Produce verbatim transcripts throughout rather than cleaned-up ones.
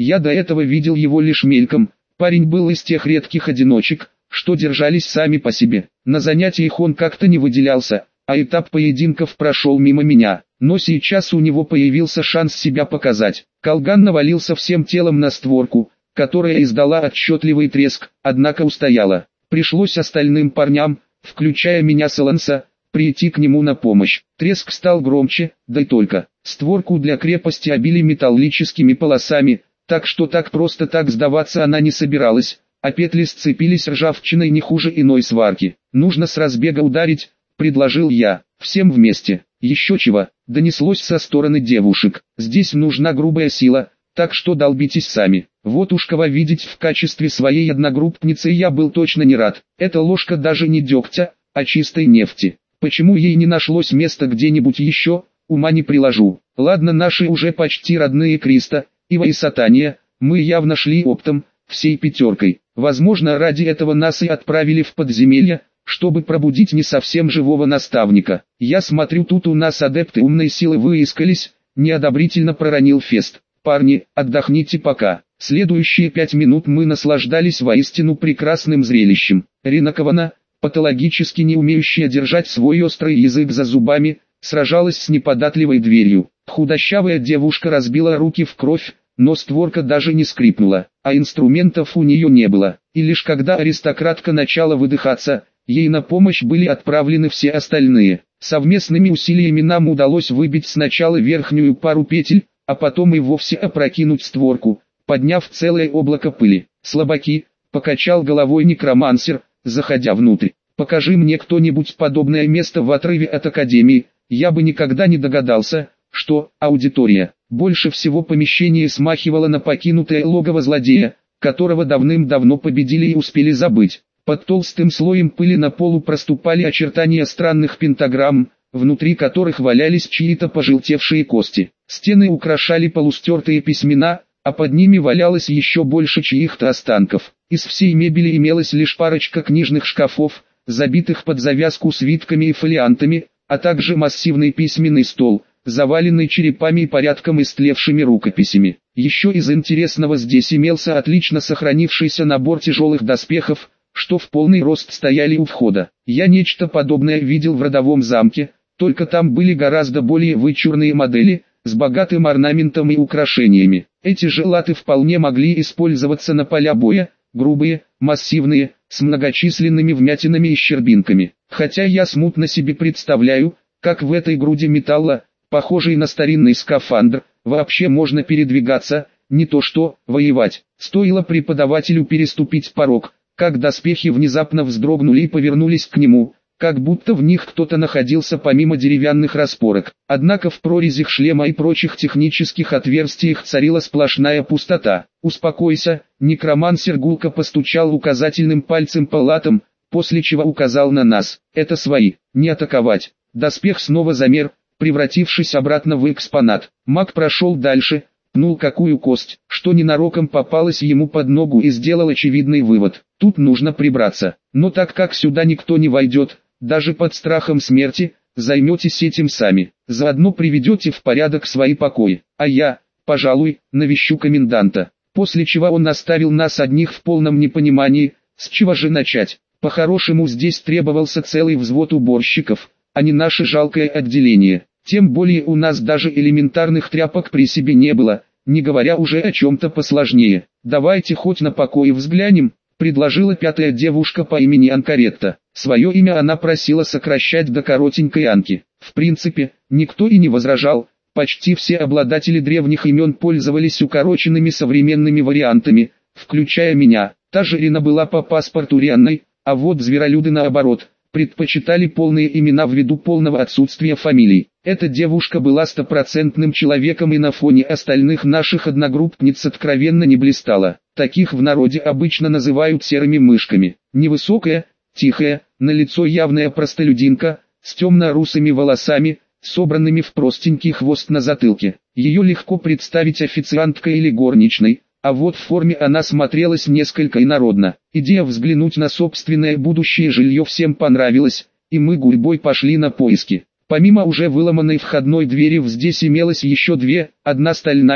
Я до этого видел его лишь мельком. Парень был из тех редких одиночек, что держались сами по себе. На занятиях он как-то не выделялся, а этап поединков прошел мимо меня. Но сейчас у него появился шанс себя показать. Колган навалился всем телом на створку, которая издала отчетливый треск, однако устояла. Пришлось остальным парням, включая меня с Эланса, прийти к нему на помощь. Треск стал громче, да и только. Створку для крепости обили металлическими полосами, так что так просто так сдаваться она не собиралась, а петли сцепились ржавчиной не хуже иной сварки. «Нужно с разбега ударить», — предложил я. «Всем вместе». «Еще чего», — донеслось со стороны девушек. «Здесь нужна грубая сила, так что долбитесь сами». Вот уж кого видеть в качестве своей одногруппницы я был точно не рад. Эта ложка даже не дегтя, а чистой нефти. Почему ей не нашлось места где-нибудь еще, ума не приложу. Ладно, наши уже почти родные Криста, Ива и Сатания, мы явно шли оптом, всей пятеркой. Возможно, ради этого нас и отправили в подземелье, чтобы пробудить не совсем живого наставника. Я смотрю, тут у нас адепты умной силы выискались, неодобрительно проронил Фест. Парни, отдохните пока. Следующие пять минут мы наслаждались воистину прекрасным зрелищем. Ринакована, патологически не умеющая держать свой острый язык за зубами, сражалась с неподатливой дверью. Худощавая девушка разбила руки в кровь, но створка даже не скрипнула, а инструментов у нее не было. И лишь когда аристократка начала выдыхаться, ей на помощь были отправлены все остальные. Совместными усилиями нам удалось выбить сначала верхнюю пару петель, а потом и вовсе опрокинуть створку, подняв целое облако пыли. «Слабаки», — покачал головой некромансер, заходя внутрь. «Покажи мне кто-нибудь подобное место в отрыве от Академии, я бы никогда не догадался, что аудитория». Больше всего помещение смахивало на покинутое логово злодея, которого давным-давно победили и успели забыть. Под толстым слоем пыли на полу проступали очертания странных пентаграмм, внутри которых валялись чьи-то пожелтевшие кости. Стены украшали полустертые письмена, а под ними валялось еще больше чьих-то останков. Из всей мебели имелась лишь парочка книжных шкафов, забитых под завязку свитками и фолиантами, а также массивный письменный стол, заваленный черепами и порядком истлевшими рукописями. Еще из интересного здесь имелся отлично сохранившийся набор тяжелых доспехов, что в полный рост стояли у входа. Я нечто подобное видел в родовом замке, только там были гораздо более вычурные модели, с богатым орнаментом и украшениями. Эти же латы вполне могли использоваться на поля боя, грубые, массивные, с многочисленными вмятинами и щербинками. Хотя я смутно себе представляю, как в этой груди металла, похожей на старинный скафандр, вообще можно передвигаться, не то что воевать. Стоило преподавателю переступить порог, как доспехи внезапно вздрогнули и повернулись к нему, как будто в них кто-то находился помимо деревянных распорок. Однако в прорезях шлема и прочих технических отверстиях царила сплошная пустота. «Успокойся», некромансер гулко постучал указательным пальцем по латам, после чего указал на нас. «Это свои, не атаковать». Доспех снова замер, превратившись обратно в экспонат. Маг прошел дальше, пнул какую кость, что ненароком попалась ему под ногу и сделал очевидный вывод. Тут нужно прибраться. Но так как сюда никто не войдет, даже под страхом смерти, займетесь этим сами. Заодно приведете в порядок свои покои. А я, пожалуй, навещу коменданта. После чего он оставил нас одних в полном непонимании, с чего же начать. По-хорошему здесь требовался целый взвод уборщиков, а не наше жалкое отделение. Тем более у нас даже элементарных тряпок при себе не было, не говоря уже о чем-то посложнее. «Давайте хоть на покои взглянем», — предложила пятая девушка по имени Анкаретта. Свое имя она просила сокращать до коротенькой Анки. В принципе, никто и не возражал, почти все обладатели древних имен пользовались укороченными современными вариантами, включая меня. Та же Рина была по паспорту Рианной, а вот зверолюды наоборот, предпочитали полные имена ввиду полного отсутствия фамилий. Эта девушка была стопроцентным человеком и на фоне остальных наших одногруппниц откровенно не блистала. Таких в народе обычно называют серыми мышками. Невысокая, тихая, на лицо явная простолюдинка, с темно-русыми волосами, собранными в простенький хвост на затылке. Ее легко представить официанткой или горничной, а вот в форме она смотрелась несколько инородно. Идея взглянуть на собственное будущее жилье всем понравилась, и мы гурьбой пошли на поиски. Помимо уже выломанной входной двери здесь имелось еще две, одна стальная,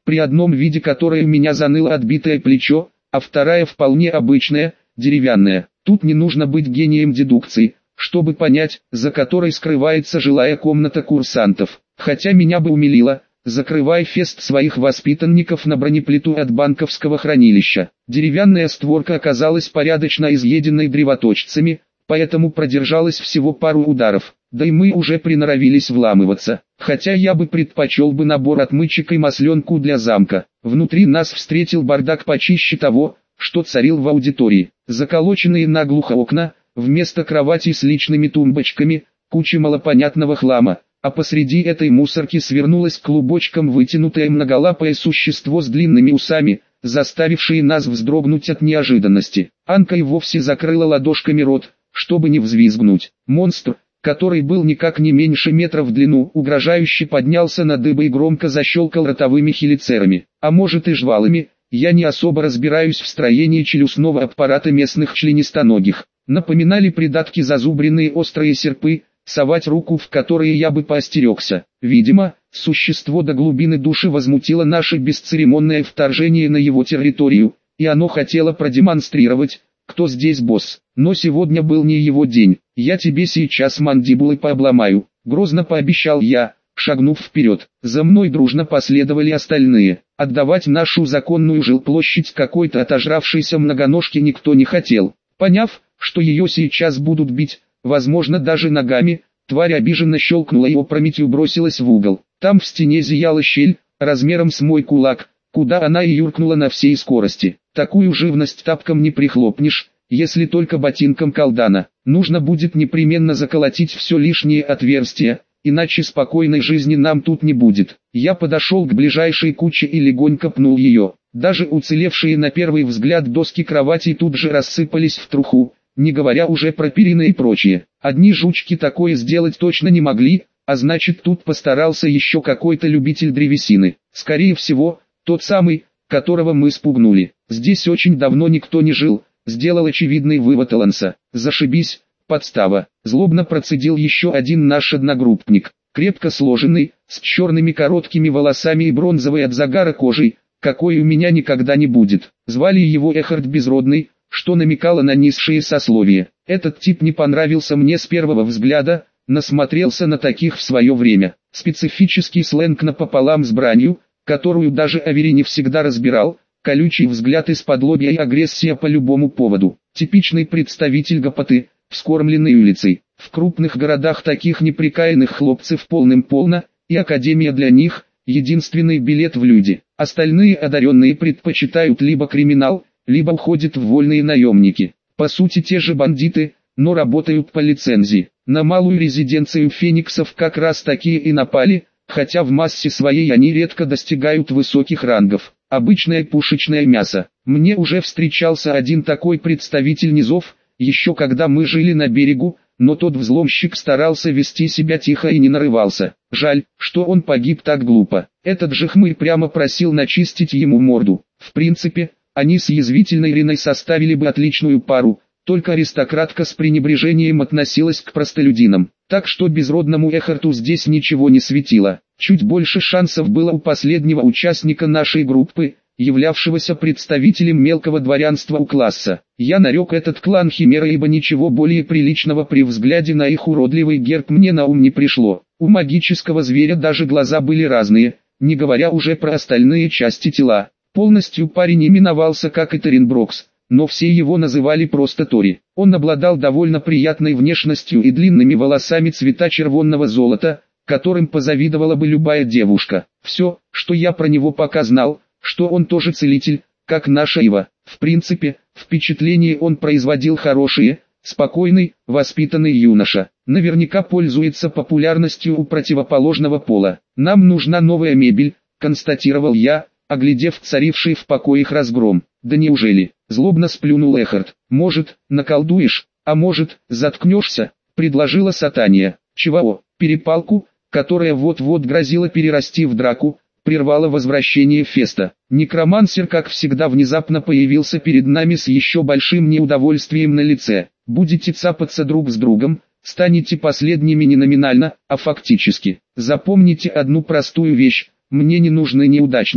при одном виде которой у меня заныло отбитое плечо, а вторая вполне обычная, деревянная. Тут не нужно быть гением дедукции, чтобы понять, за которой скрывается жилая комната курсантов. Хотя меня бы умилило, закрывай фест своих воспитанников на бронеплиту от банковского хранилища. Деревянная створка оказалась порядочно изъеденной древоточцами, поэтому продержалась всего пару ударов, да и мы уже приноровились вламываться. Хотя я бы предпочел бы набор отмычек и масленку для замка. Внутри нас встретил бардак почище того, что царил в аудитории. Заколоченные наглухо окна, вместо кровати с личными тумбочками, куча малопонятного хлама, а посреди этой мусорки свернулось клубочком вытянутое многолапое существо с длинными усами, заставившее нас вздрогнуть от неожиданности. Анка и вовсе закрыла ладошками рот, чтобы не взвизгнуть. Монстр, который был никак не меньше метра в длину, угрожающе поднялся на дыбы и громко защелкал ротовыми хелицерами, а может и жвалами. Я не особо разбираюсь в строении челюстного аппарата местных членистоногих. Напоминали придатки зазубренные острые серпы, совать руку в которые я бы поостерегся. Видимо, существо до глубины души возмутило наше бесцеремонное вторжение на его территорию, и оно хотело продемонстрировать, кто здесь босс. Но сегодня был не его день. Я тебе сейчас мандибулы пообломаю, грозно пообещал я, шагнув вперед. За мной дружно последовали остальные. Отдавать нашу законную жилплощадь какой-то отожравшейся многоножке никто не хотел. Поняв, что ее сейчас будут бить, возможно даже ногами, тварь обиженно щелкнула и опрометью бросилась в угол. Там в стене зияла щель, размером с мой кулак, куда она и юркнула на всей скорости. Такую живность тапком не прихлопнешь, если только ботинком колдана. Нужно будет непременно заколотить все лишнее отверстие, иначе спокойной жизни нам тут не будет. Я подошел к ближайшей куче и легонько пнул ее. Даже уцелевшие на первый взгляд доски кровати тут же рассыпались в труху, не говоря уже про перины и прочее. Одни жучки такое сделать точно не могли, а значит тут постарался еще какой-то любитель древесины. Скорее всего, тот самый, которого мы спугнули. Здесь очень давно никто не жил, сделал очевидный вывод Эланса. Зашибись, подстава. Злобно процедил еще один наш одногруппник, крепко сложенный, с черными короткими волосами и бронзовой от загара кожей, какой у меня никогда не будет. Звали его Эхард Безродный, что намекало на низшие сословия. Этот тип не понравился мне с первого взгляда, насмотрелся на таких в свое время. Специфический сленг напополам с бранью, которую даже Авери не всегда разбирал, колючий взгляд из-под лобья и агрессия по любому поводу. Типичный представитель гопоты, вскормленный улицей. В крупных городах таких неприкаянных хлопцев полным-полно, и академия для них – единственный билет в люди. Остальные одаренные предпочитают либо криминал, либо уходят в вольные наемники. По сути те же бандиты, но работают по лицензии. На малую резиденцию фениксов как раз такие и напали, хотя в массе своей они редко достигают высоких рангов. Обычное пушечное мясо. Мне уже встречался один такой представитель низов, еще когда мы жили на берегу, но тот взломщик старался вести себя тихо и не нарывался. Жаль, что он погиб так глупо. Этот же хмырь прямо просил начистить ему морду. В принципе, они с язвительной Риной составили бы отличную пару, только аристократка с пренебрежением относилась к простолюдинам. Так что безродному Эхарту здесь ничего не светило. Чуть больше шансов было у последнего участника нашей группы, являвшегося представителем мелкого дворянства у класса. Я нарек этот клан Химера, ибо ничего более приличного при взгляде на их уродливый герб мне на ум не пришло. У магического зверя даже глаза были разные, не говоря уже про остальные части тела. Полностью парень именовался как и Теренброкс, но все его называли просто Тори. Он обладал довольно приятной внешностью и длинными волосами цвета червонного золота, которым позавидовала бы любая девушка. Все, что я про него пока знал, что он тоже целитель, как наша Ива. В принципе, впечатление он производил хорошее, спокойный, воспитанный юноша. Наверняка пользуется популярностью у противоположного пола. Нам нужна новая мебель, констатировал я, оглядев царивший в покоях разгром. Да неужели? Злобно сплюнул Эхард. Может, наколдуешь, а может, заткнешься, предложила Сатания. Чего? Перепалку, которая вот-вот грозила перерасти в драку, прервало возвращение Феста. Некромансер, как всегда, внезапно появился перед нами с еще большим неудовольствием на лице. Будете цапаться друг с другом, станете последними не номинально, а фактически. Запомните одну простую вещь: мне не нужны неудачники.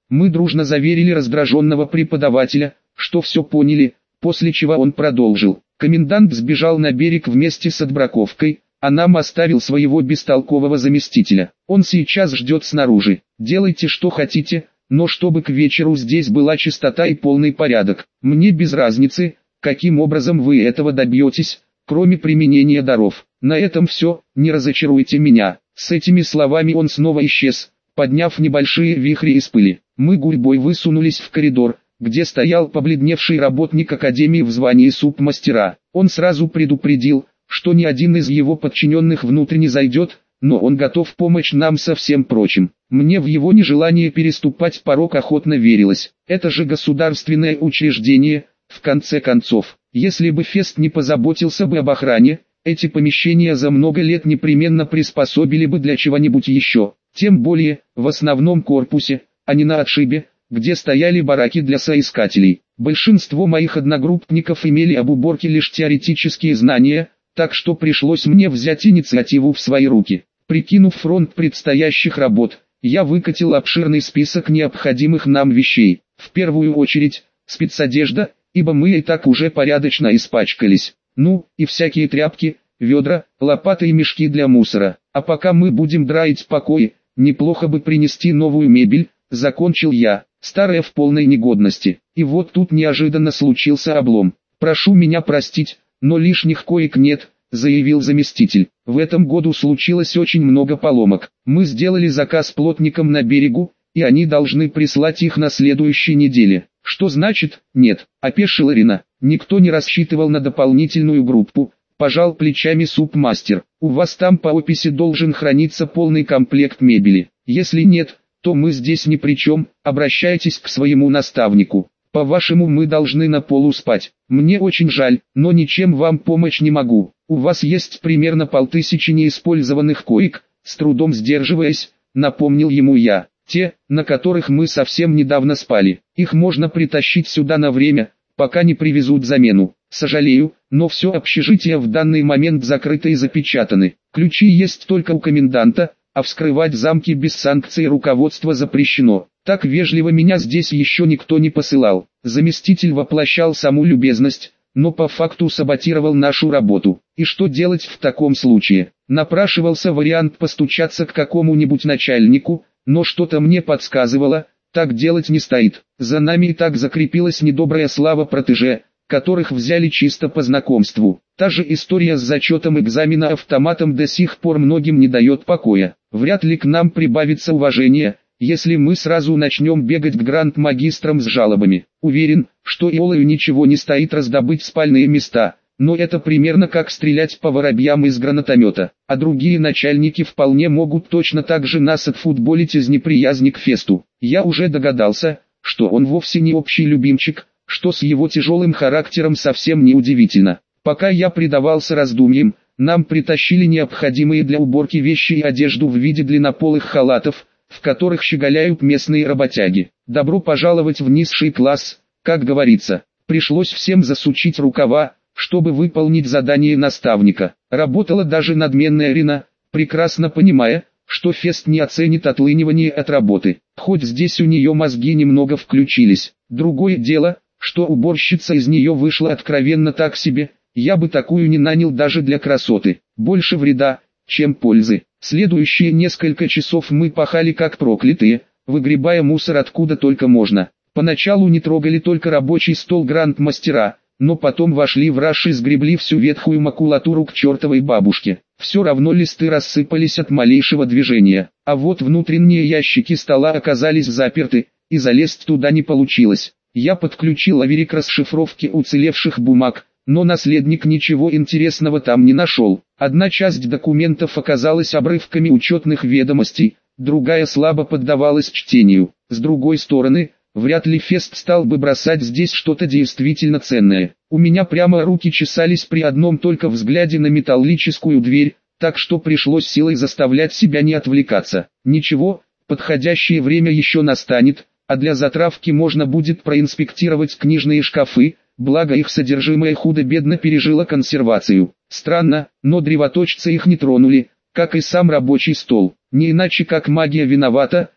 Мы дружно заверили раздраженного преподавателя, что все поняли, после чего он продолжил. Комендант сбежал на берег вместе с отбраковкой, а нам оставил своего бестолкового заместителя. Он сейчас ждет снаружи. Делайте что хотите, но чтобы к вечеру здесь была чистота и полный порядок. Мне без разницы, каким образом вы этого добьетесь, кроме применения даров. На этом все, не разочаруйте меня. С этими словами он снова исчез, подняв небольшие вихри из пыли. Мы гурьбой высунулись в коридор, где стоял побледневший работник академии в звании субмастера. Он сразу предупредил, что ни один из его подчиненных внутрь не зайдет, но он готов помочь нам со всем прочим. Мне в его нежелание переступать порог охотно верилось. Это же государственное учреждение, в конце концов. Если бы Фест не позаботился бы об охране, эти помещения за много лет непременно приспособили бы для чего-нибудь еще. Тем более, в основном корпусе, а не на отшибе, где стояли бараки для соискателей. Большинство моих одногруппников имели об уборке лишь теоретические знания, так что пришлось мне взять инициативу в свои руки. Прикинув фронт предстоящих работ, я выкатил обширный список необходимых нам вещей. В первую очередь, спецодежда, ибо мы и так уже порядочно испачкались. Ну, и всякие тряпки, ведра, лопаты и мешки для мусора. А пока мы будем драить покои, неплохо бы принести новую мебель, закончил я, старая в полной негодности. И вот тут неожиданно случился облом. Прошу меня простить, но лишних коек нет, заявил заместитель. В этом году случилось очень много поломок. Мы сделали заказ плотникам на берегу, и они должны прислать их на следующей неделе. Что значит «нет», опешила Рина. Никто не рассчитывал на дополнительную группу, пожал плечами субмастер. У вас там по описи должен храниться полный комплект мебели. Если нет, то мы здесь ни при чем, обращайтесь к своему наставнику. По-вашему, мы должны на полу спать. Мне очень жаль, но ничем вам помочь не могу. У вас есть примерно полтысячи неиспользованных коек, с трудом сдерживаясь, напомнил ему я. Те, на которых мы совсем недавно спали. Их можно притащить сюда на время, пока не привезут замену. Сожалею, но все общежитие в данный момент закрыто и запечатаны. Ключи есть только у коменданта, а вскрывать замки без санкции руководства запрещено. Так вежливо меня здесь еще никто не посылал. Заместитель воплощал саму любезность, но по факту саботировал нашу работу. И что делать в таком случае? Напрашивался вариант постучаться к какому-нибудь начальнику, но что-то мне подсказывало, так делать не стоит. За нами и так закрепилась недобрая слава протеже, которых взяли чисто по знакомству. Та же история с зачетом экзамена автоматом до сих пор многим не дает покоя. Вряд ли к нам прибавится уважение, если мы сразу начнем бегать к гранд-магистрам с жалобами. Уверен, что Иолаю ничего не стоит раздобыть спальные места, но это примерно как стрелять по воробьям из гранатомета. А другие начальники вполне могут точно так же нас отфутболить из неприязни к Фесту. Я уже догадался, что он вовсе не общий любимчик, что с его тяжелым характером совсем не удивительно. Пока я предавался раздумьям, нам притащили необходимые для уборки вещи и одежду в виде длиннополых халатов, в которых щеголяют местные работяги. Добро пожаловать в низший класс, как говорится. Пришлось всем засучить рукава, чтобы выполнить задание наставника. Работала даже надменная Рина, прекрасно понимая, что Фест не оценит отлынивание от работы. Хоть здесь у нее мозги немного включились. Другое дело, что уборщица из нее вышла откровенно так себе, я бы такую не нанял даже для красоты. Больше вреда, чем пользы. Следующие несколько часов мы пахали как проклятые, выгребая мусор откуда только можно. Поначалу не трогали только рабочий стол гранд-мастера, но потом вошли в раж и сгребли всю ветхую макулатуру к чертовой бабушке. Все равно листы рассыпались от малейшего движения, а вот внутренние ящики стола оказались заперты, и залезть туда не получилось. Я подключил аверик расшифровки уцелевших бумаг, но наследник ничего интересного там не нашел. Одна часть документов оказалась обрывками учетных ведомостей, другая слабо поддавалась чтению. С другой стороны, вряд ли Фест стал бы бросать здесь что-то действительно ценное. У меня прямо руки чесались при одном только взгляде на металлическую дверь, так что пришлось силой заставлять себя не отвлекаться. Ничего, подходящее время еще настанет, а для затравки можно будет проинспектировать книжные шкафы, благо их содержимое худо-бедно пережило консервацию. Странно, но древоточцы их не тронули, как и сам рабочий стол. Не иначе как магия виновата,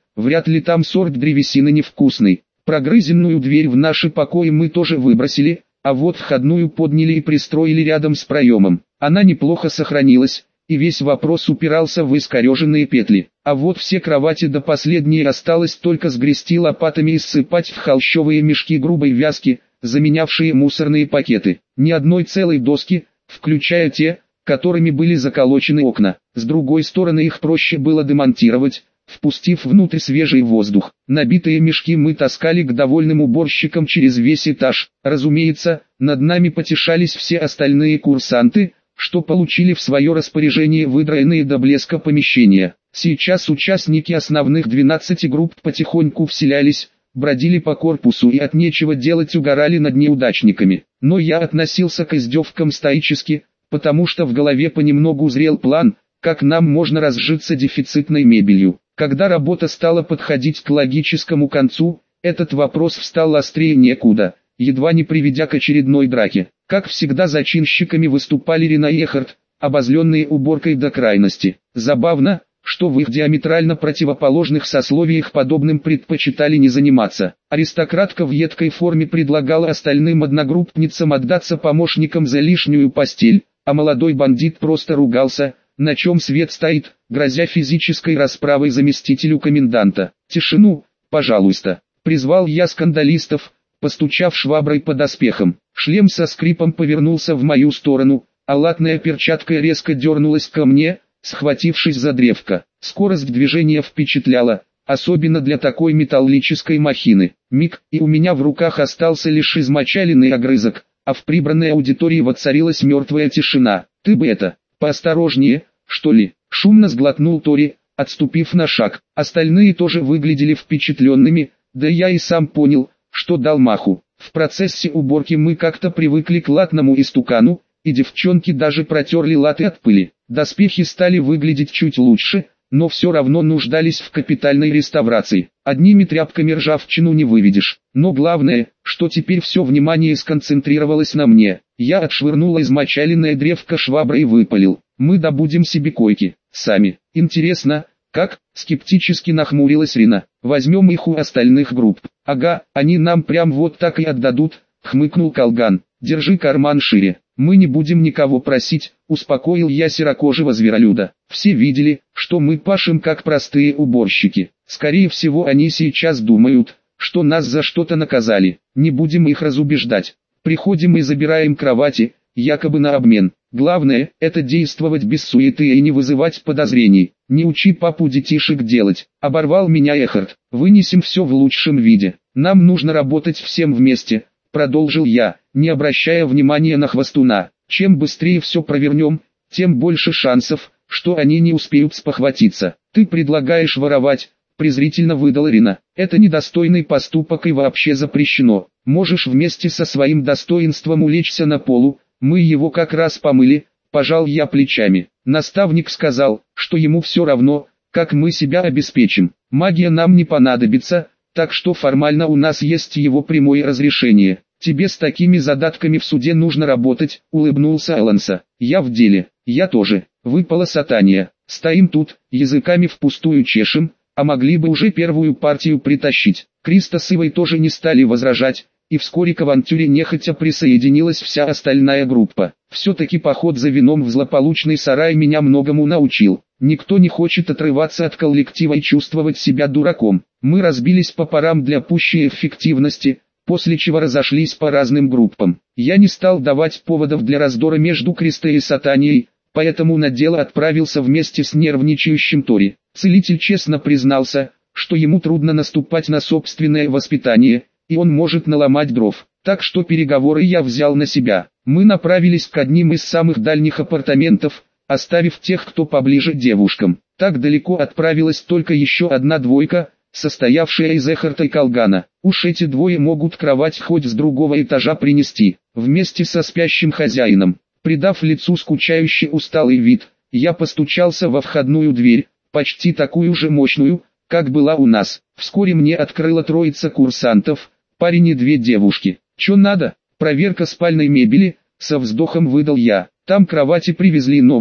вряд ли там сорт древесины невкусный. Прогрызенную дверь в наши покои мы тоже выбросили, а вот входную подняли и пристроили рядом с проемом. Она неплохо сохранилась, и весь вопрос упирался в искореженные петли. А вот все кровати до последней осталось только сгрести лопатами и ссыпать в холщовые мешки грубой вязки, заменявшие мусорные пакеты. Ни одной целой доски, включая те, которыми были заколочены окна. С другой стороны, их проще было демонтировать, впустив внутрь свежий воздух. Набитые мешки мы таскали к довольным уборщикам через весь этаж. Разумеется, над нами потешались все остальные курсанты, что получили в свое распоряжение выдраенные до блеска помещения. Сейчас участники основных двенадцати групп потихоньку вселялись, бродили по корпусу и от нечего делать угорали над неудачниками. Но я относился к издевкам стоически, потому что в голове понемногу зрел план, как нам можно разжиться дефицитной мебелью. Когда работа стала подходить к логическому концу, этот вопрос встал острее некуда, едва не приведя к очередной драке. Как всегда, зачинщиками выступали Рина и Эхард, обозленные уборкой до крайности. Забавно, что в их диаметрально противоположных сословиях подобным предпочитали не заниматься. Аристократка в едкой форме предлагала остальным одногруппницам отдаться помощникам за лишнюю постель, а молодой бандит просто ругался, на чем свет стоит, грозя физической расправой заместителю коменданта. «Тишину, пожалуйста», — призвал я скандалистов, постучав шваброй по доспехам. Шлем со скрипом повернулся в мою сторону, а латная перчатка резко дернулась ко мне, схватившись за древко. Скорость движения впечатляла, особенно для такой металлической махины. Миг, и у меня в руках остался лишь измочаленный огрызок, а в прибранной аудитории воцарилась мертвая тишина. «Ты бы это, поосторожнее, что ли?» — шумно сглотнул Тори, отступив на шаг. Остальные тоже выглядели впечатленными, да я и сам понял, что дал маху. В процессе уборки мы как-то привыкли к латному истукану, и девчонки даже протерли латы от пыли. Доспехи стали выглядеть чуть лучше, но все равно нуждались в капитальной реставрации. Одними тряпками ржавчину не выведешь. Но главное, что теперь все внимание сконцентрировалось на мне. Я отшвырнул измочаленное древко шваброй и выпалил: «Мы добудем себе койки, сами». «Интересно, как?» — скептически нахмурилась Рина. «Возьмем их у остальных групп». «Ага, они нам прям вот так и отдадут», — хмыкнул Колган. «Держи карман шире. Мы не будем никого просить», — успокоил я серокожего зверолюда. «Все видели, что мы пашем как простые уборщики. Скорее всего, они сейчас думают, что нас за что-то наказали. Не будем их разубеждать. Приходим и забираем кровати, якобы на обмен. Главное, это действовать без суеты и не вызывать подозрений. Не учи папу детишек делать», — оборвал меня Эхард. «Вынесем все в лучшем виде. Нам нужно работать всем вместе», — продолжил я, не обращая внимания на хвостуна. «Чем быстрее все провернем, тем больше шансов, что они не успеют спохватиться». «Ты предлагаешь воровать», — презрительно выдала Рина. «Это недостойный поступок и вообще запрещено. Можешь вместе со своим достоинством улечься на полу, мы его как раз помыли», — пожал я плечами. Наставник сказал, что ему все равно, как мы себя обеспечим. Магия нам не понадобится, так что формально у нас есть его прямое разрешение. «Тебе с такими задатками в суде нужно работать», — улыбнулся Аланса. «Я в деле». «Я тоже», — выпала Сатания. «Стоим тут, языками впустую чешем, а могли бы уже первую партию притащить». Криста с Ивой тоже не стали возражать, и вскоре к авантюре нехотя присоединилась вся остальная группа. Все-таки поход за вином в злополучный сарай меня многому научил. Никто не хочет отрываться от коллектива и чувствовать себя дураком. Мы разбились по парам для пущей эффективности, после чего разошлись по разным группам. Я не стал давать поводов для раздора между Кристой и Сатанией, поэтому на дело отправился вместе с нервничающим Тори. Целитель честно признался, что ему трудно наступать на собственное воспитание, и он может наломать дров. Так что переговоры я взял на себя. Мы направились к одним из самых дальних апартаментов, оставив тех, кто поближе девушкам. Так далеко отправилась только еще одна двойка, состоявшая из Эхарта и Колгана. Уж эти двое могут кровать хоть с другого этажа принести, вместе со спящим хозяином. Придав лицу скучающий усталый вид, я постучался во входную дверь, почти такую же мощную, как была у нас. Вскоре мне открыла троица курсантов, парень и две девушки. «Чё надо?» «Проверка спальной мебели», — со вздохом выдал я. «Там кровати привезли новые,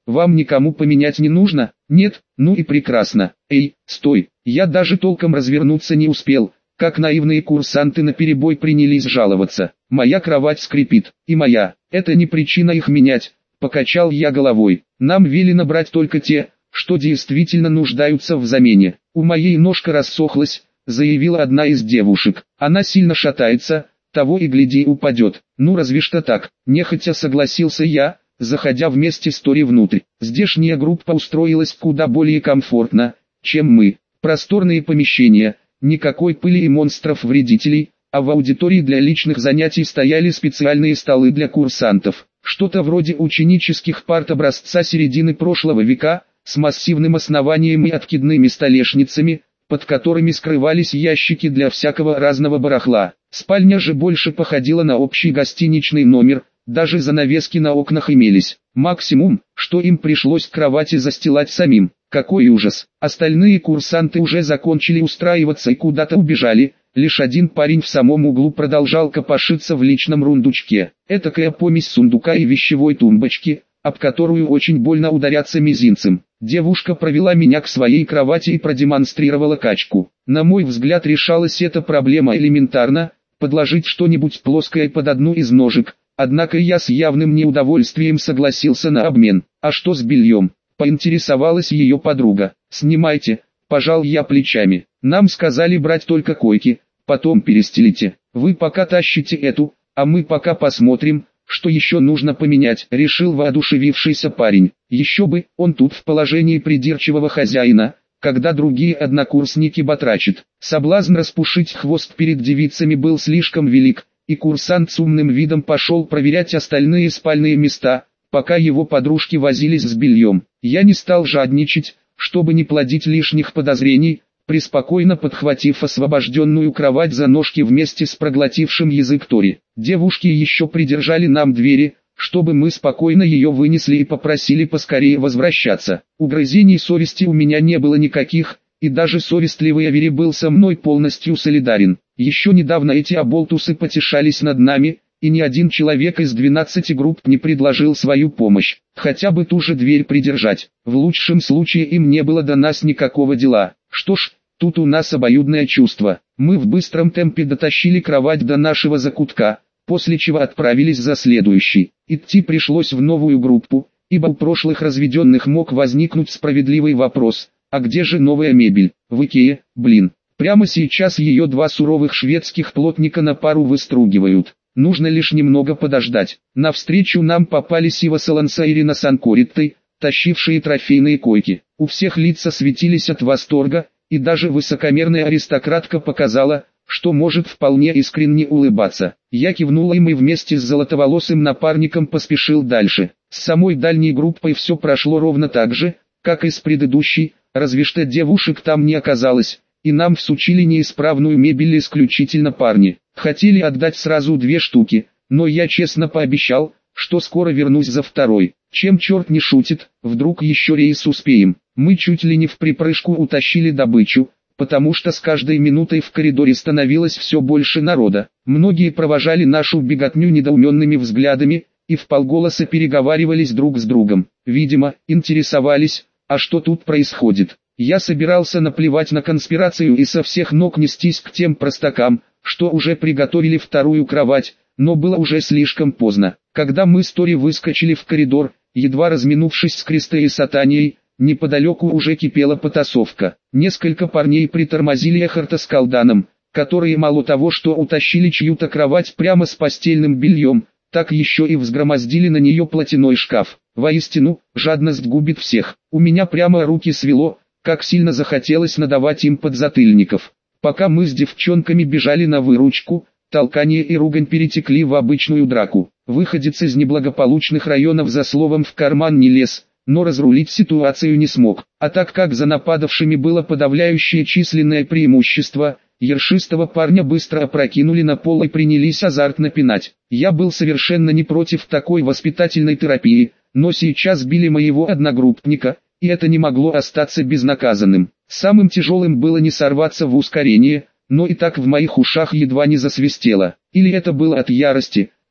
вам никому поменять не нужно? Нет? Ну и прекрасно. Эй, стой, я даже толком развернуться не успел, как наивные курсанты наперебой принялись жаловаться. Моя кровать скрипит, и моя, это не причина их менять, покачал я головой. Нам велено брать только те, что действительно нуждаются в замене. У моей ножка рассохлась, заявила одна из девушек. Она сильно шатается, того и гляди упадет. Ну разве что так, нехотя согласился я, заходя вместе с Тори внутрь. Здешняя группа устроилась куда более комфортно, чем мы. Просторные помещения, никакой пыли и монстров-вредителей, а в аудитории для личных занятий стояли специальные столы для курсантов. Что-то вроде ученических парт образца середины прошлого века, с массивным основанием и откидными столешницами, под которыми скрывались ящики для всякого разного барахла. Спальня же больше походила на общий гостиничный номер, даже занавески на окнах имелись. Максимум, что им пришлось кровати застилать самим. Какой ужас! Остальные курсанты уже закончили устраиваться и куда-то убежали, лишь один парень в самом углу продолжал копошиться в личном рундучке. Этакая помесь сундука и вещевой тумбочки, об которую очень больно ударяться мизинцем. Девушка провела меня к своей кровати и продемонстрировала качку. На мой взгляд, решалась эта проблема элементарно, подложить что-нибудь плоское под одну из ножек, однако я с явным неудовольствием согласился на обмен. А что с бельем? Поинтересовалась ее подруга. Снимайте, пожал я плечами. Нам сказали брать только койки, потом перестелите. Вы пока тащите эту, а мы пока посмотрим, что еще нужно поменять, решил воодушевившийся парень. Еще бы, он тут в положении придирчивого хозяина, когда другие однокурсники батрачат. Соблазн распушить хвост перед девицами был слишком велик, и курсант с умным видом пошел проверять остальные спальные места, пока его подружки возились с бельем. Я не стал жадничать, чтобы не плодить лишних подозрений, преспокойно подхватив освобожденную кровать за ножки вместе с проглотившим язык Тори. Девушки еще придержали нам двери, чтобы мы спокойно ее вынесли и попросили поскорее возвращаться. Угрызений совести у меня не было никаких, и даже совестливый Авери был со мной полностью солидарен. Еще недавно эти оболтусы потешались над нами, и ни один человек из двенадцати групп не предложил свою помощь, хотя бы ту же дверь придержать. В лучшем случае им не было до нас никакого дела. Что ж, тут у нас обоюдное чувство. Мы в быстром темпе дотащили кровать до нашего закутка, после чего отправились за следующей. Идти пришлось в новую группу, ибо у прошлых разведенных мог возникнуть справедливый вопрос: а где же новая мебель? В Икее, блин. Прямо сейчас ее два суровых шведских плотника на пару выстругивают. Нужно лишь немного подождать. Навстречу нам попались Ива Солонса и Ирина Санкориттой, тащившие трофейные койки. У всех лица светились от восторга, и даже высокомерная аристократка показала, что может вполне искренне улыбаться. Я кивнула им и вместе с золотоволосым напарником поспешил дальше. С самой дальней группой все прошло ровно так же, как и с предыдущей, разве что девушек там не оказалось, и нам всучили неисправную мебель исключительно парни. Хотели отдать сразу две штуки, но я честно пообещал, что скоро вернусь за второй. Чем черт не шутит, вдруг еще рейс успеем. Мы чуть ли не в припрыжку утащили добычу, потому что с каждой минутой в коридоре становилось все больше народа. Многие провожали нашу беготню недоуменными взглядами, и вполголоса переговаривались друг с другом. Видимо, интересовались, а что тут происходит. Я собирался наплевать на конспирацию и со всех ног нестись к тем простакам, что уже приготовили вторую кровать, но было уже слишком поздно. Когда мы с Тори выскочили в коридор, едва разминувшись с Кристой и Сатанией, неподалеку уже кипела потасовка. Несколько парней притормозили Эхарта с Калданом, которые мало того, что утащили чью-то кровать прямо с постельным бельем, так еще и взгромоздили на нее платяной шкаф. Воистину, жадность губит всех. У меня прямо руки свело, как сильно захотелось надавать им подзатыльников. Пока мы с девчонками бежали на выручку, толкание и ругань перетекли в обычную драку. Выходец из неблагополучных районов за словом в карман не лез, но разрулить ситуацию не смог. А так как за нападавшими было подавляющее численное преимущество, ершистого парня быстро опрокинули на пол и принялись азартно пинать. Я был совершенно не против такой воспитательной терапии, но сейчас били моего одногруппника, и это не могло остаться безнаказанным. Самым тяжелым было не сорваться в ускорение, но и так в моих ушах едва не засвистело. Или это было от ярости,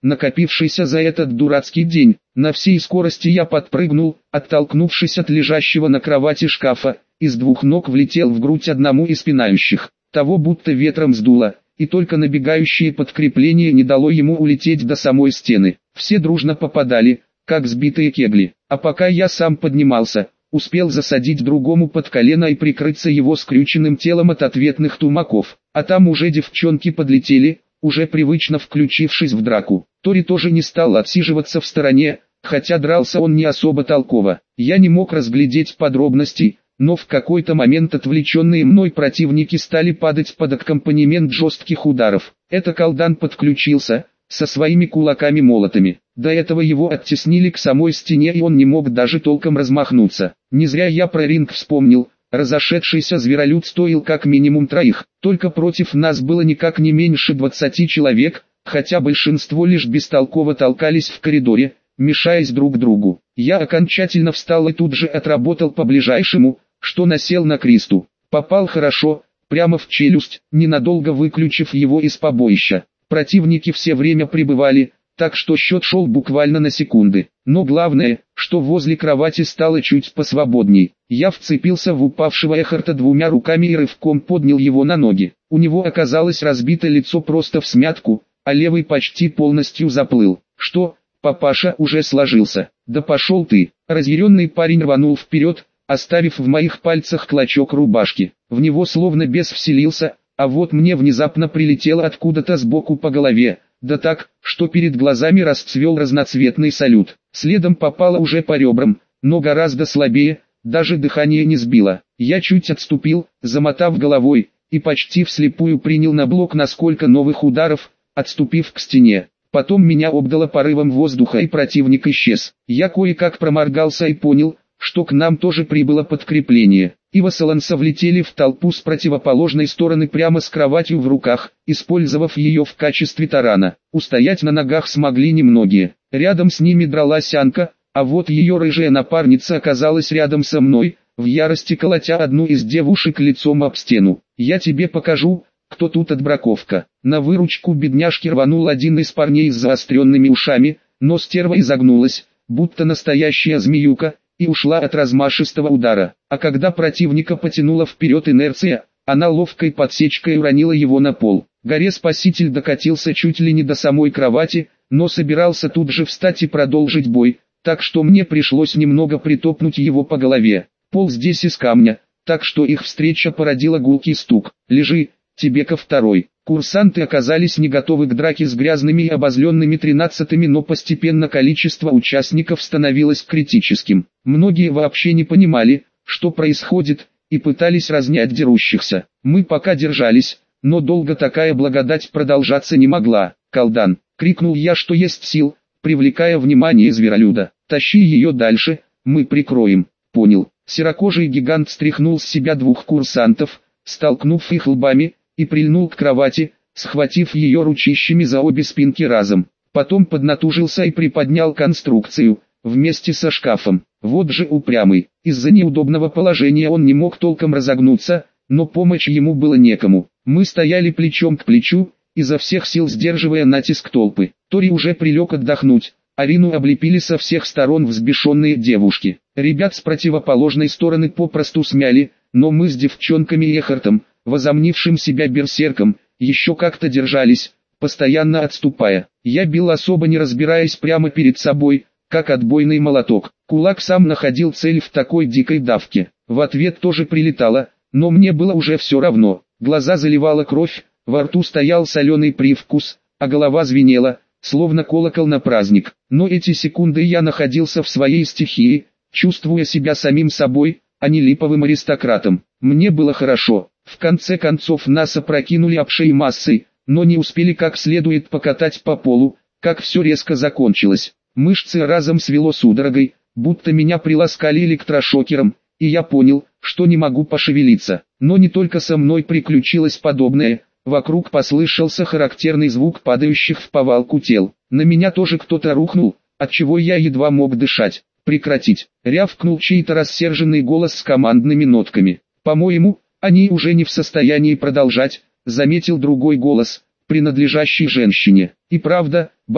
накопившийся за этот дурацкий день. На всей скорости я подпрыгнул, оттолкнувшись от лежащего на кровати шкафа, и с двух ног влетел в грудь одному из пинающих. Того будто ветром сдуло, и только набегающее подкрепление не дало ему улететь до самой стены. Все дружно попадали, как сбитые кегли, а пока я сам поднимался, успел засадить другому под колено и прикрыться его скрюченным телом от ответных тумаков. А там уже девчонки подлетели, уже привычно включившись в драку. Тори тоже не стал отсиживаться в стороне, хотя дрался он не особо толково. Я не мог разглядеть подробностей, но в какой-то момент отвлеченные мной противники стали падать под аккомпанемент жестких ударов. Это колдан подключился, со своими кулаками-молотами. До этого его оттеснили к самой стене, и он не мог даже толком размахнуться. Не зря я про ринг вспомнил. Разошедшийся зверолюд стоил как минимум троих, только против нас было никак не меньше двадцати человек, хотя большинство лишь бестолково толкались в коридоре, мешаясь друг другу. Я окончательно встал и тут же отработал по ближайшему, что насел на Кристу. Попал хорошо, прямо в челюсть, ненадолго выключив его из побоища. Противники все время пребывали, так что счет шел буквально на секунды. Но главное, что возле кровати стало чуть посвободней. Я вцепился в упавшего Эхарта двумя руками и рывком поднял его на ноги. У него оказалось разбито лицо просто всмятку, а левый почти полностью заплыл. «Что, папаша уже сложился? Да пошел ты!» Разъяренный парень рванул вперед, оставив в моих пальцах клочок рубашки. В него словно бес вселился, а вот мне внезапно прилетело откуда-то сбоку по голове. Да так, что перед глазами расцвел разноцветный салют. Следом попало уже по ребрам, но гораздо слабее, даже дыхание не сбило. Я чуть отступил, замотав головой, и почти вслепую принял на блок насколько новых ударов, отступив к стене. Потом меня обдало порывом воздуха, и противник исчез. Я кое-как проморгался и понял, что к нам тоже прибыло подкрепление. Ива с Аланса влетели в толпу с противоположной стороны прямо с кроватью в руках, использовав ее в качестве тарана. Устоять на ногах смогли немногие. Рядом с ними дралась Анка, а вот ее рыжая напарница оказалась рядом со мной, в ярости колотя одну из девушек лицом об стену. «Я тебе покажу, кто тут отбраковка». На выручку бедняжки рванул один из парней с заостренными ушами, но стерва изогнулась, будто настоящая змеюка, и ушла от размашистого удара. А когда противника потянула вперед инерция, она ловкой подсечкой уронила его на пол. Горе-спаситель докатился чуть ли не до самой кровати, но собирался тут же встать и продолжить бой, так что мне пришлось немного притопнуть его по голове. Пол здесь из камня, так что их встреча породила гулкий стук. «Лежи, тебе-ка второй». Курсанты оказались не готовы к драке с грязными и обозленными тринадцатыми, но постепенно количество участников становилось критическим. Многие вообще не понимали, что происходит, и пытались разнять дерущихся. Мы пока держались, но долго такая благодать продолжаться не могла. «Колдан!» — крикнул я, что есть сил, привлекая внимание зверолюда. «Тащи ее дальше, мы прикроем». «Понял». Серокожий гигант стряхнул с себя двух курсантов, столкнув их лбами, и прильнул к кровати, схватив ее ручищами за обе спинки разом. Потом поднатужился и приподнял конструкцию, вместе со шкафом. Вот же упрямый. Из-за неудобного положения он не мог толком разогнуться, но помочь ему было некому. Мы стояли плечом к плечу, изо всех сил сдерживая натиск толпы. Тори уже прилег отдохнуть, Арину облепили со всех сторон взбешенные девушки. Ребят с противоположной стороны попросту смяли, но мы с девчонками и Эхартом, возомнившим себя берсерком, еще как-то держались, постоянно отступая. Я бил особо не разбираясь прямо перед собой, как отбойный молоток. Кулак сам находил цель в такой дикой давке. В ответ тоже прилетало, но мне было уже все равно. Глаза заливала кровь, во рту стоял соленый привкус, а голова звенела, словно колокол на праздник. Но эти секунды я находился в своей стихии, чувствуя себя самим собой, а не липовым аристократом. Мне было хорошо. В конце концов нас опрокинули обшей массой, но не успели как следует покатать по полу, как все резко закончилось. Мышцы разом свело судорогой, будто меня приласкали электрошокером, и я понял, что не могу пошевелиться. Но не только со мной приключилось подобное, вокруг послышался характерный звук падающих в повалку тел. На меня тоже кто-то рухнул, отчего я едва мог дышать. «Прекратить!» — рявкнул чей-то рассерженный голос с командными нотками. «По-моему, они уже не в состоянии продолжать», — заметил другой голос, принадлежащий женщине. И правда, Баил,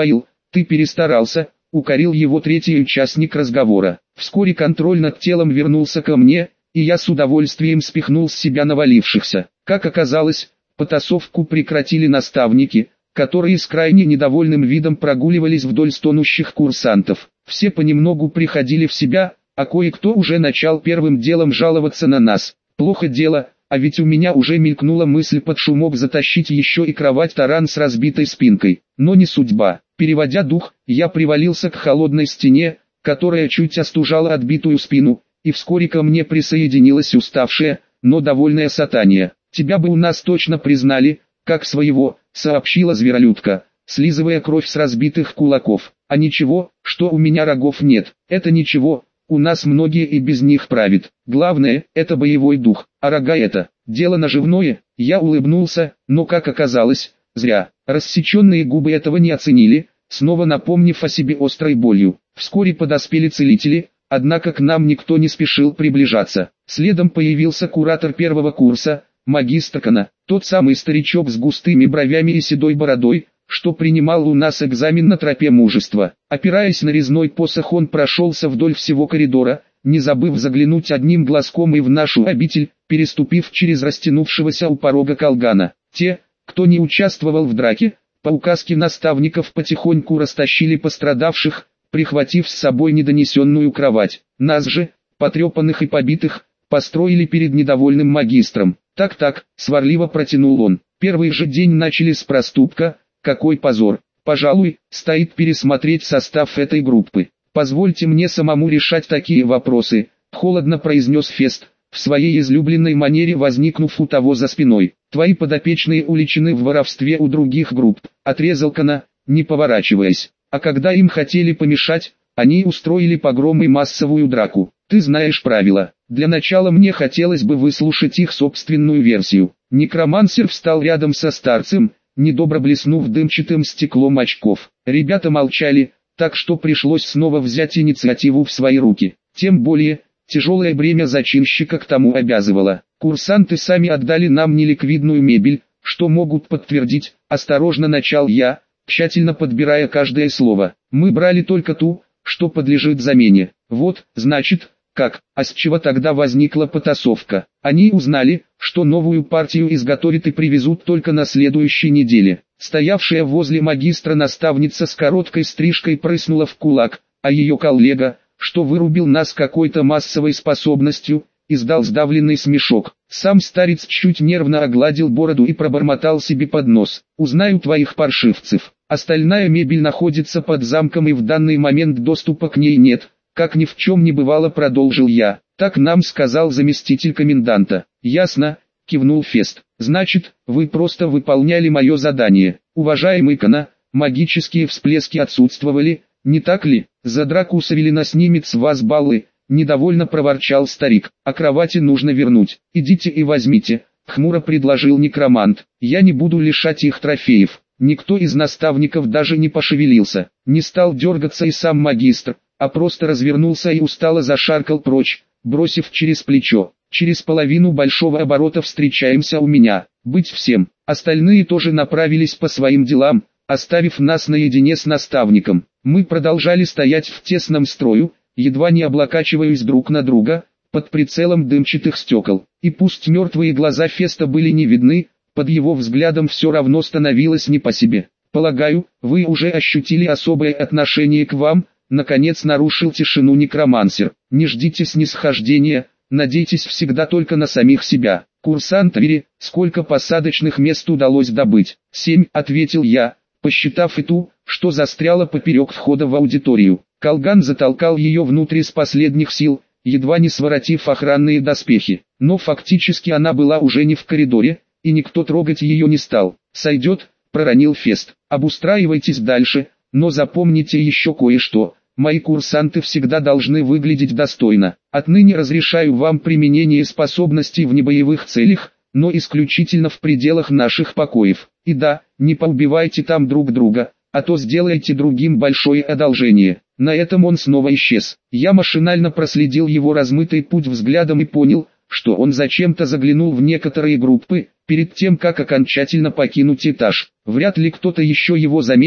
Ты перестарался, укорил его третий участник разговора. Вскоре контроль над телом вернулся ко мне, и я с удовольствием спихнул с себя навалившихся. Как оказалось, потасовку прекратили наставники, которые с крайне недовольным видом прогуливались вдоль стонущих курсантов. Все понемногу приходили в себя, а кое-кто уже начал первым делом жаловаться на нас. Плохо дело, а ведь у меня уже мелькнула мысль под шумок затащить еще и кровать-таран с разбитой спинкой. Но не судьба. Переводя дух, я привалился к холодной стене, которая чуть остужала отбитую спину, и вскоре ко мне присоединилась уставшая, но довольная Сатания. «Тебя бы у нас точно признали, как своего», — сообщила зверолюдка, слизывая кровь с разбитых кулаков. «А ничего, что у меня рогов нет, это ничего, у нас многие и без них правят. Главное, это боевой дух, а рога это, дело наживное». Я улыбнулся, но как оказалось, зря. Рассеченные губы этого не оценили, снова напомнив о себе острой болью. Вскоре подоспели целители, однако к нам никто не спешил приближаться. Следом появился куратор первого курса, магистр Кана, тот самый старичок с густыми бровями и седой бородой, что принимал у нас экзамен на тропе мужества. Опираясь на резной посох, он прошелся вдоль всего коридора, не забыв заглянуть одним глазком и в нашу обитель, переступив через растянувшегося у порога Колгана. Те, кто не участвовал в драке, по указке наставников потихоньку растащили пострадавших, прихватив с собой недонесенную кровать. Нас же, потрепанных и побитых, построили перед недовольным магистром. «Так-так», — сварливо протянул он, — «первый же день начали с проступка, какой позор. Пожалуй, стоит пересмотреть состав этой группы. Позвольте мне самому решать такие вопросы», — холодно произнес Фест, в своей излюбленной манере возникнув у того за спиной. «Твои подопечные уличены в воровстве у других групп», — отрезал Кана, не поворачиваясь. «А когда им хотели помешать, они устроили погром и массовую драку. Ты знаешь правила. Для начала мне хотелось бы выслушать их собственную версию». Некромансер встал рядом со старцем, недобро блеснув дымчатым стеклом очков. Ребята молчали, так что пришлось снова взять инициативу в свои руки. Тем более, тяжелое бремя зачинщика к тому обязывало. «Курсанты сами отдали нам неликвидную мебель, что могут подтвердить», — осторожно начал я, тщательно подбирая каждое слово. «Мы брали только ту, что подлежит замене». «Вот, значит, как, а с чего тогда возникла потасовка?» «Они узнали, что новую партию изготовят и привезут только на следующей неделе». Стоявшая возле магистра наставница с короткой стрижкой прыснула в кулак, а ее коллега, что вырубил нас какой-то массовой способностью, издал сдавленный смешок. Сам старец чуть нервно огладил бороду и пробормотал себе под нос: «Узнаю твоих паршивцев. Остальная мебель находится под замком и в данный момент доступа к ней нет», — как ни в чем не бывало продолжил я. «Так нам сказал заместитель коменданта». «Ясно», — кивнул Фест. «Значит, вы просто выполняли мое задание. Уважаемый Кана, магические всплески отсутствовали, не так ли? За драку Савелина снимет с вас баллы», — недовольно проворчал старик. «А кровати нужно вернуть. Идите и возьмите», — хмуро предложил некромант. «Я не буду лишать их трофеев». Никто из наставников даже не пошевелился. Не стал дергаться и сам магистр, а просто развернулся и устало зашаркал прочь, бросив через плечо: «Через половину большого оборота встречаемся у меня. Быть всем». Остальные тоже направились по своим делам, оставив нас наедине с наставником. Мы продолжали стоять в тесном строю, едва не облокачиваясь друг на друга, под прицелом дымчатых стекол. И пусть мертвые глаза Феста были не видны, под его взглядом все равно становилось не по себе. «Полагаю, вы уже ощутили особое отношение к вам», — наконец нарушил тишину некромансер. «Не ждите снисхождения, надейтесь всегда только на самих себя». «Курсант Вери, сколько посадочных мест удалось добыть?» «Семь», — ответил я, посчитав и ту, что застряла поперек входа в аудиторию. Колган затолкал ее внутрь из последних сил, едва не своротив охранные доспехи. Но фактически она была уже не в коридоре, и никто трогать ее не стал. «Сойдет», — проронил Фест. «Обустраивайтесь дальше, но запомните еще кое-что. Мои курсанты всегда должны выглядеть достойно. Отныне разрешаю вам применение способностей в небоевых целях, но исключительно в пределах наших покоев. И да, не поубивайте там друг друга, а то сделаете другим большое одолжение». На этом он снова исчез. Я машинально проследил его размытый путь взглядом и понял, что он зачем-то заглянул в некоторые группы, перед тем как окончательно покинуть этаж. Вряд ли кто-то еще его заметил,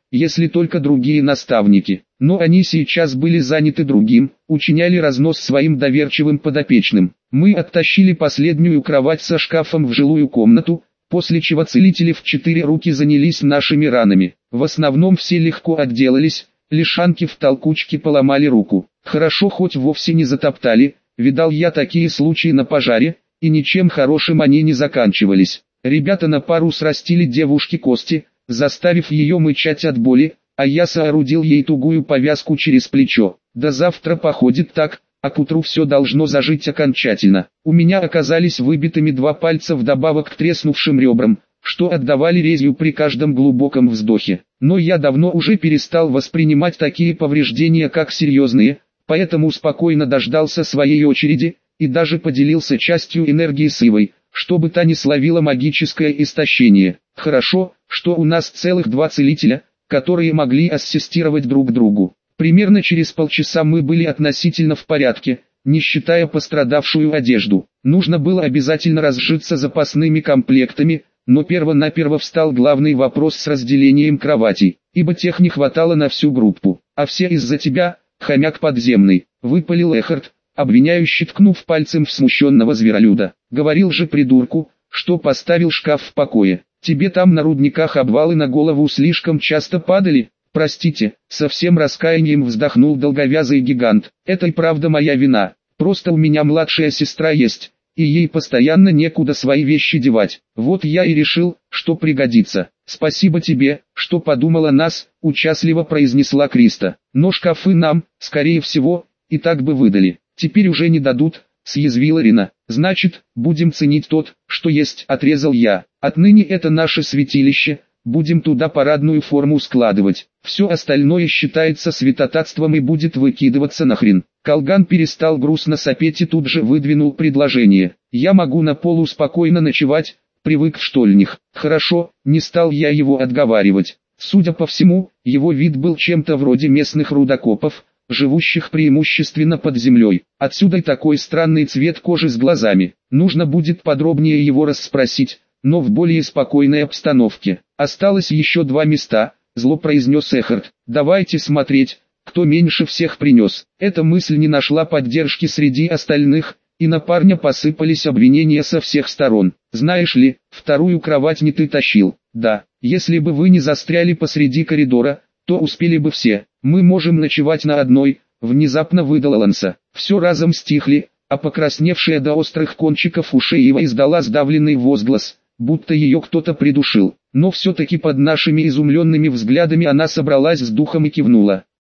если только другие наставники. Но они сейчас были заняты другим, учиняли разнос своим доверчивым подопечным. Мы оттащили последнюю кровать со шкафом в жилую комнату, после чего целители в четыре руки занялись нашими ранами. В основном все легко отделались, лишанки в толкучке поломали руку. Хорошо хоть вовсе не затоптали, видал я такие случаи на пожаре, и ничем хорошим они не заканчивались. Ребята на пару срастили девушке кости, заставив ее мычать от боли, а я соорудил ей тугую повязку через плечо. До завтра походит так, а к утру все должно зажить окончательно. У меня оказались выбитыми два пальца вдобавок к треснувшим ребрам, что отдавали резью при каждом глубоком вздохе. Но я давно уже перестал воспринимать такие повреждения как серьезные, поэтому спокойно дождался своей очереди, и даже поделился частью энергии с Ивой, чтобы та не словила магическое истощение. Хорошо, что у нас целых два целителя, которые могли ассистировать друг другу. Примерно через полчаса мы были относительно в порядке, не считая пострадавшую одежду. Нужно было обязательно разжиться запасными комплектами, но перво-наперво встал главный вопрос с разделением кроватей, ибо тех не хватало на всю группу. «А все из-за тебя, хомяк подземный», — выпалил Эхард, обвиняюще ткнув пальцем в смущенного зверолюда. «Говорил же придурку, что поставил шкаф в покое. Тебе там на рудниках обвалы на голову слишком часто падали?» «Простите», — со всем раскаянием вздохнул долговязый гигант. «Это и правда моя вина. Просто у меня младшая сестра есть, и ей постоянно некуда свои вещи девать. Вот я и решил, что пригодится. Спасибо тебе, что подумал о нас», — участливо произнесла Криста. «Но шкафы нам, скорее всего, и так бы выдали. Теперь уже не дадут», — съязвила Рина. «Значит, будем ценить тот, что есть», — отрезал я. «Отныне это наше святилище, будем туда парадную форму складывать. Все остальное считается святотатством и будет выкидываться нахрен». Колган перестал грустно сопеть и тут же выдвинул предложение. «Я могу на полу спокойно ночевать, привык в штольнях». «Хорошо», — не стал я его отговаривать. Судя по всему, его вид был чем-то вроде местных рудокопов, живущих преимущественно под землей. Отсюда и такой странный цвет кожи с глазами. Нужно будет подробнее его расспросить, но в более спокойной обстановке. «Осталось еще два места», — зло произнес Эхард. «Давайте смотреть, кто меньше всех принес». Эта мысль не нашла поддержки среди остальных, и на парня посыпались обвинения со всех сторон. «Знаешь ли, вторую кровать не ты тащил». «Да, если бы вы не застряли посреди коридора, то успели бы все. Мы можем ночевать на одной», — внезапно выдала Ланса. Все разом стихли, а покрасневшая до острых кончиков ушей Ива издала сдавленный возглас, будто ее кто-то придушил. Но все-таки под нашими изумленными взглядами она собралась с духом и кивнула.